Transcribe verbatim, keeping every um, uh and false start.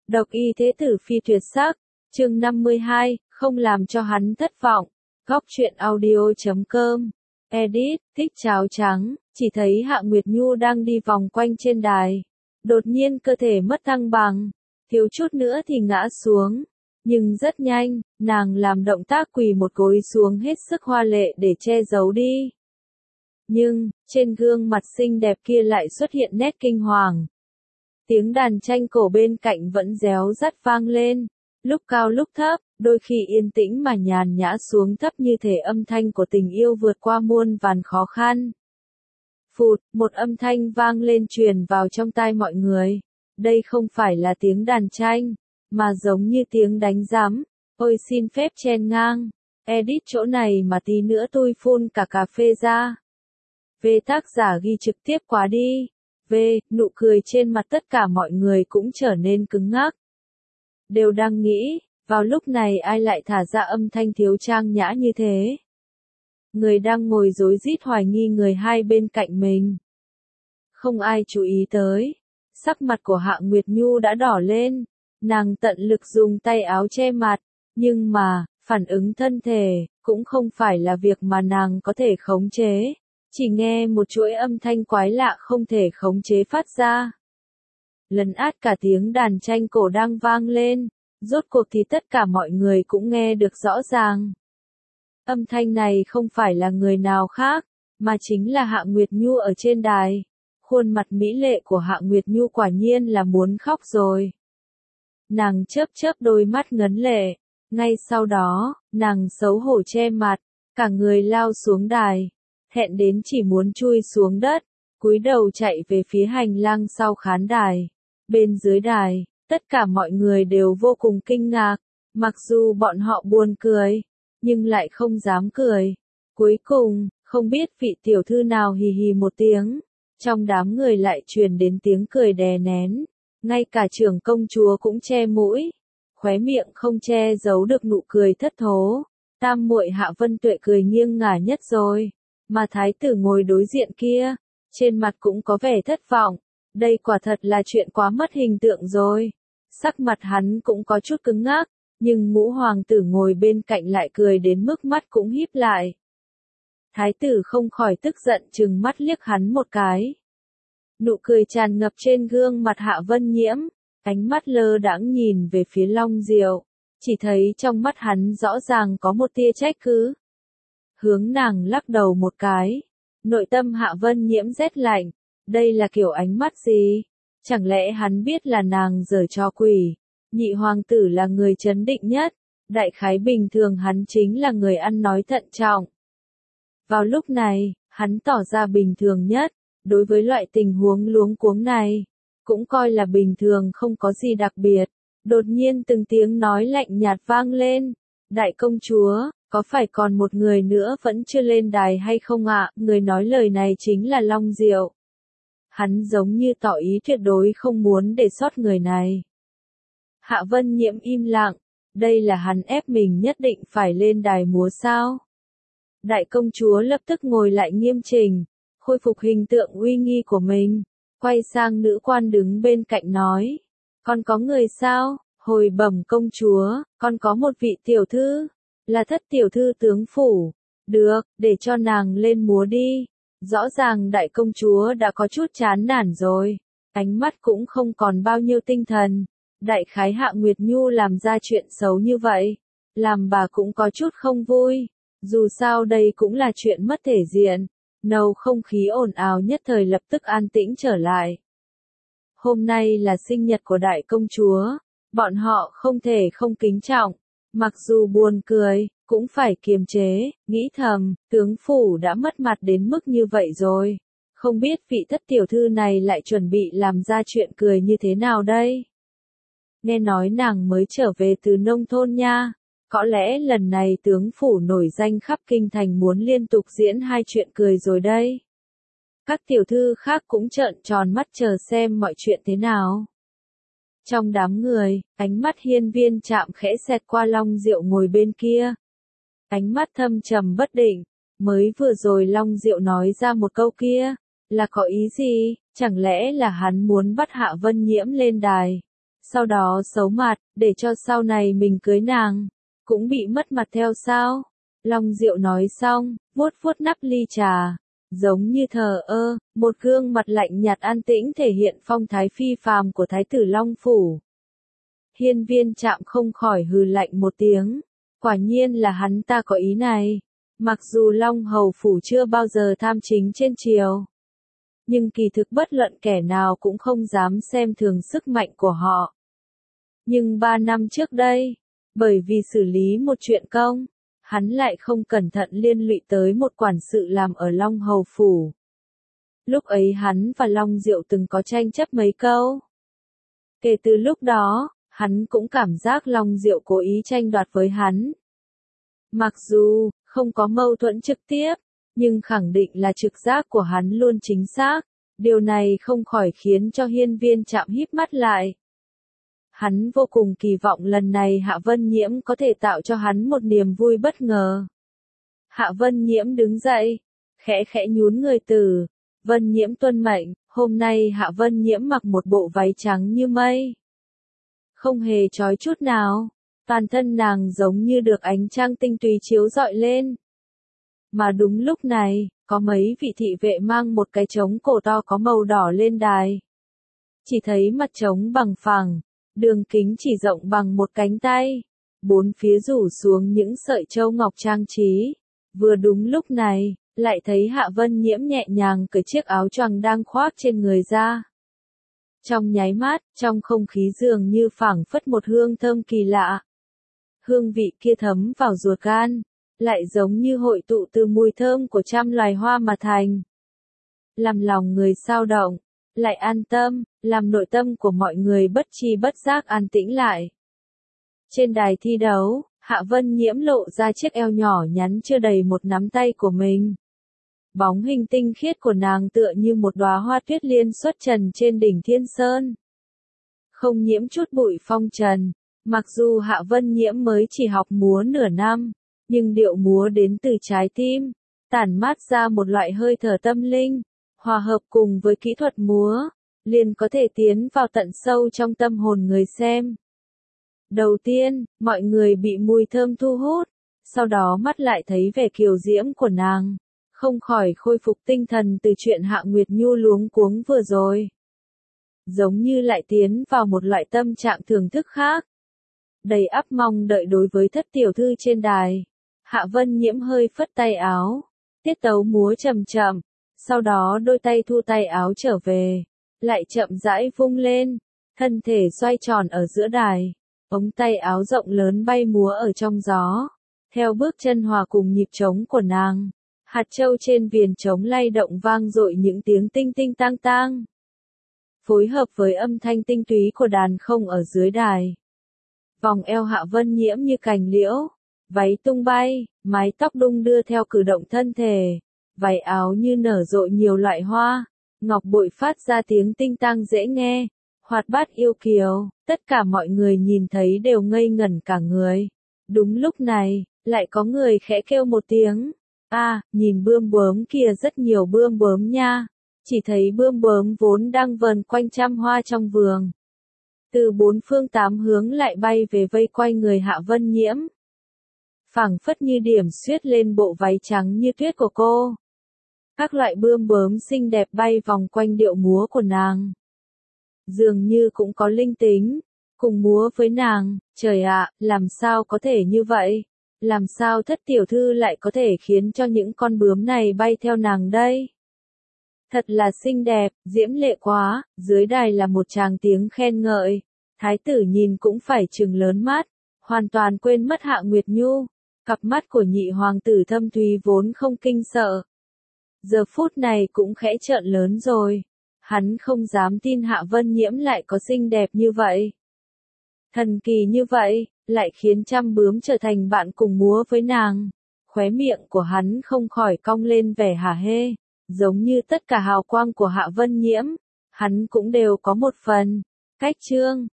Độc y thế tử phi tuyệt sắc, chương năm mươi hai, không làm cho hắn thất vọng. Góc truyện audio chấm com. Edit, thích cháo trắng, chỉ thấy Hạ Nguyệt Nhu đang đi vòng quanh trên đài. Đột nhiên cơ thể mất thăng bằng, thiếu chút nữa thì ngã xuống. Nhưng rất nhanh, nàng làm động tác quỳ một gối xuống hết sức hoa lệ để che giấu đi. Nhưng, trên gương mặt xinh đẹp kia lại xuất hiện nét kinh hoàng. Tiếng đàn tranh cổ bên cạnh vẫn réo rắt vang lên, lúc cao lúc thấp, đôi khi yên tĩnh mà nhàn nhã xuống thấp như thể âm thanh của tình yêu vượt qua muôn vàn khó khăn. Phụt, một âm thanh vang lên truyền vào trong tai mọi người. Đây không phải là tiếng đàn tranh, mà giống như tiếng đánh giám. Ôi xin phép chen ngang, edit chỗ này mà tí nữa tôi phun cả cà phê ra. Về tác giả ghi trực tiếp quá đi. Về, nụ cười trên mặt tất cả mọi người cũng trở nên cứng ngắc. Đều đang nghĩ, vào lúc này ai lại thả ra âm thanh thiếu trang nhã như thế. Người đang ngồi rối rít hoài nghi người hai bên cạnh mình. Không ai chú ý tới. Sắc mặt của Hạ Nguyệt Nhu đã đỏ lên. Nàng tận lực dùng tay áo che mặt. Nhưng mà, phản ứng thân thể, cũng không phải là việc mà nàng có thể khống chế. Chỉ nghe một chuỗi âm thanh quái lạ không thể khống chế phát ra. Lấn át cả tiếng đàn tranh cổ đang vang lên. Rốt cuộc thì tất cả mọi người cũng nghe được rõ ràng. Âm thanh này không phải là người nào khác, mà chính là Hạ Nguyệt Nhu ở trên đài. Khuôn mặt mỹ lệ của Hạ Nguyệt Nhu quả nhiên là muốn khóc rồi. Nàng chớp chớp đôi mắt ngấn lệ. Ngay sau đó, nàng xấu hổ che mặt, cả người lao xuống đài. Hẹn đến chỉ muốn chui xuống đất, cúi đầu chạy về phía hành lang sau khán đài. Bên dưới đài, tất cả mọi người đều vô cùng kinh ngạc, mặc dù bọn họ buồn cười, nhưng lại không dám cười. Cuối cùng, không biết vị tiểu thư nào hì hì một tiếng, trong đám người lại truyền đến tiếng cười đè nén, ngay cả trưởng công chúa cũng che mũi, khóe miệng không che giấu được nụ cười thất thố. Tam muội Hạ Vân Tuệ cười nghiêng ngả nhất rồi. Mà thái tử ngồi đối diện kia, trên mặt cũng có vẻ thất vọng, đây quả thật là chuyện quá mất hình tượng rồi. Sắc mặt hắn cũng có chút cứng ngắc, nhưng ngũ hoàng tử ngồi bên cạnh lại cười đến mức mắt cũng híp lại. Thái tử không khỏi tức giận trừng mắt liếc hắn một cái. Nụ cười tràn ngập trên gương mặt Hạ Vân Nhiễm, ánh mắt lơ đãng nhìn về phía Long Diệu, chỉ thấy trong mắt hắn rõ ràng có một tia trách cứ. Hướng nàng lắc đầu một cái. Nội tâm Hạ Vân Nhiễm rét lạnh. Đây là kiểu ánh mắt gì? Chẳng lẽ hắn biết là nàng giở trò quỷ? Nhị hoàng tử là người trấn định nhất. Đại khái bình thường hắn chính là người ăn nói thận trọng. Vào lúc này, hắn tỏ ra bình thường nhất. Đối với loại tình huống luống cuống này, cũng coi là bình thường không có gì đặc biệt. Đột nhiên từng tiếng nói lạnh nhạt vang lên. Đại công chúa, có phải còn một người nữa vẫn chưa lên đài hay không ạ? Người nói lời này chính là Long Diệu. Hắn giống như tỏ ý tuyệt đối không muốn để sót người này. Hạ Vân Nhiễm im lặng, đây là hắn ép mình nhất định phải lên đài múa sao? Đại công chúa lập tức ngồi lại nghiêm chỉnh, khôi phục hình tượng uy nghi của mình, quay sang nữ quan đứng bên cạnh nói, con có người sao? Hồi bẩm công chúa, con có một vị tiểu thư, là thất tiểu thư tướng phủ. Được, để cho nàng lên múa đi. Rõ ràng đại công chúa đã có chút chán nản rồi, ánh mắt cũng không còn bao nhiêu tinh thần. Đại khái Hạ Nguyệt Nhu làm ra chuyện xấu như vậy, làm bà cũng có chút không vui. Dù sao đây cũng là chuyện mất thể diện. Nầu không khí ồn ào nhất thời lập tức an tĩnh trở lại. Hôm nay là sinh nhật của đại công chúa. Bọn họ không thể không kính trọng, mặc dù buồn cười, cũng phải kiềm chế, nghĩ thầm, tướng phủ đã mất mặt đến mức như vậy rồi. Không biết vị thất tiểu thư này lại chuẩn bị làm ra chuyện cười như thế nào đây? Nghe nói nàng mới trở về từ nông thôn nha, có lẽ lần này tướng phủ nổi danh khắp kinh thành muốn liên tục diễn hai chuyện cười rồi đây. Các tiểu thư khác cũng trợn tròn mắt chờ xem mọi chuyện thế nào. Trong đám người, ánh mắt hiên viên chạm khẽ xẹt qua Long Diệu ngồi bên kia. Ánh mắt thâm trầm bất định, mới vừa rồi Long Diệu nói ra một câu kia, là có ý gì, chẳng lẽ là hắn muốn bắt Hạ Vân Nhiễm lên đài. sau đó xấu mặt, để cho sau này mình cưới nàng, cũng bị mất mặt theo sao? Long Diệu nói xong, vuốt vuốt nắp ly trà, giống như thờ ơ, một gương mặt lạnh nhạt an tĩnh thể hiện phong thái phi phàm của Thái tử Long Phủ. Hiên Viên Trạm không khỏi hừ lạnh một tiếng, quả nhiên là hắn ta có ý này. Mặc dù Long Hầu Phủ chưa bao giờ tham chính trên triều, nhưng kỳ thực bất luận kẻ nào cũng không dám xem thường sức mạnh của họ. Nhưng ba năm trước đây, bởi vì xử lý một chuyện công, hắn lại không cẩn thận liên lụy tới một quản sự làm ở Long Hầu Phủ. Lúc ấy hắn và Long Diệu từng có tranh chấp mấy câu. Kể từ lúc đó, hắn cũng cảm giác Long Diệu cố ý tranh đoạt với hắn. Mặc dù không có mâu thuẫn trực tiếp, nhưng khẳng định là trực giác của hắn luôn chính xác. Điều này không khỏi khiến cho Hiên Viên Trạm híp mắt lại. Hắn vô cùng kỳ vọng lần này Hạ Vân Nhiễm có thể tạo cho hắn một niềm vui bất ngờ. Hạ Vân Nhiễm đứng dậy, khẽ khẽ nhún người từ. Vân Nhiễm tuân mệnh, hôm nay Hạ Vân Nhiễm mặc một bộ váy trắng như mây. Không hề chói chút nào, toàn thân nàng giống như được ánh trăng tinh túy chiếu rọi lên. Mà đúng lúc này, có mấy vị thị vệ mang một cái trống cổ to có màu đỏ lên đài. Chỉ thấy mặt trống bằng phẳng, đường kính chỉ rộng bằng một cánh tay, bốn phía rủ xuống những sợi châu ngọc trang trí. Vừa đúng lúc này, lại thấy Hạ Vân Nhiễm nhẹ nhàng cởi chiếc áo choàng đang khoác trên người ra. Trong nháy mắt, trong không khí dường như phảng phất một hương thơm kỳ lạ. Hương vị kia thấm vào ruột gan, lại giống như hội tụ từ mùi thơm của trăm loài hoa mà thành. Làm lòng người xao động, lại an tâm, làm nội tâm của mọi người bất tri bất giác an tĩnh lại. Trên đài thi đấu, Hạ Vân Nhiễm lộ ra chiếc eo nhỏ nhắn chưa đầy một nắm tay của mình. Bóng hình tinh khiết của nàng tựa như một đóa hoa tuyết liên xuất trần trên đỉnh Thiên Sơn. Không nhiễm chút bụi phong trần, mặc dù Hạ Vân Nhiễm mới chỉ học múa nửa năm, nhưng điệu múa đến từ trái tim, tản mát ra một loại hơi thở tâm linh, hòa hợp cùng với kỹ thuật múa, liền có thể tiến vào tận sâu trong tâm hồn người xem. Đầu tiên, mọi người bị mùi thơm thu hút, sau đó mắt lại thấy vẻ kiều diễm của nàng, không khỏi khôi phục tinh thần từ chuyện Hạ Nguyệt Nhu luống cuống vừa rồi. Giống như lại tiến vào một loại tâm trạng thưởng thức khác. Đầy ắp mong đợi đối với thất tiểu thư trên đài. Hạ Vân Nhiễm hơi phất tay áo, tiết tấu múa chậm chậm, sau đó đôi tay thu tay áo trở về, lại chậm rãi vung lên, thân thể xoay tròn ở giữa đài, ống tay áo rộng lớn bay múa ở trong gió, theo bước chân hòa cùng nhịp trống của nàng. Hạt châu trên viền trống lay động vang dội những tiếng tinh tinh tang tang. Phối hợp với âm thanh tinh túy của đàn không ở dưới đài. Vòng eo Hạ Vân Nhiễm như cành liễu, váy tung bay, mái tóc đung đưa theo cử động thân thể, váy áo như nở rộ nhiều loại hoa, ngọc bội phát ra tiếng tinh tang dễ nghe, hoạt bát yêu kiều, tất cả mọi người nhìn thấy đều ngây ngẩn cả người. Đúng lúc này, lại có người khẽ kêu một tiếng. A, à, nhìn bươm bướm kia rất nhiều bươm bướm nha. Chỉ thấy bươm bướm vốn đang vờn quanh trăm hoa trong vườn. Từ bốn phương tám hướng lại bay về vây quanh người Hạ Vân Nhiễm. Phảng phất như điểm xuyết lên bộ váy trắng như tuyết của cô. Các loại bươm bướm xinh đẹp bay vòng quanh điệu múa của nàng. Dường như cũng có linh tính, cùng múa với nàng. Trời ạ, làm sao có thể như vậy? Làm sao thất tiểu thư lại có thể khiến cho những con bướm này bay theo nàng đây? Thật là xinh đẹp, diễm lệ quá, dưới đài là một tràng tiếng khen ngợi. Thái tử nhìn cũng phải trừng lớn mắt, hoàn toàn quên mất Hạ Nguyệt Nhu. Cặp mắt của nhị hoàng tử thâm thúy vốn không kinh sợ. Giờ phút này cũng khẽ trợn lớn rồi. Hắn không dám tin Hạ Vân Nhiễm lại có xinh đẹp như vậy. Thần kỳ như vậy, lại khiến trăm bướm trở thành bạn cùng múa với nàng. Khóe miệng của hắn không khỏi cong lên vẻ hả hê, giống như tất cả hào quang của Hạ Vân Nhiễm, hắn cũng đều có một phần. Cách chương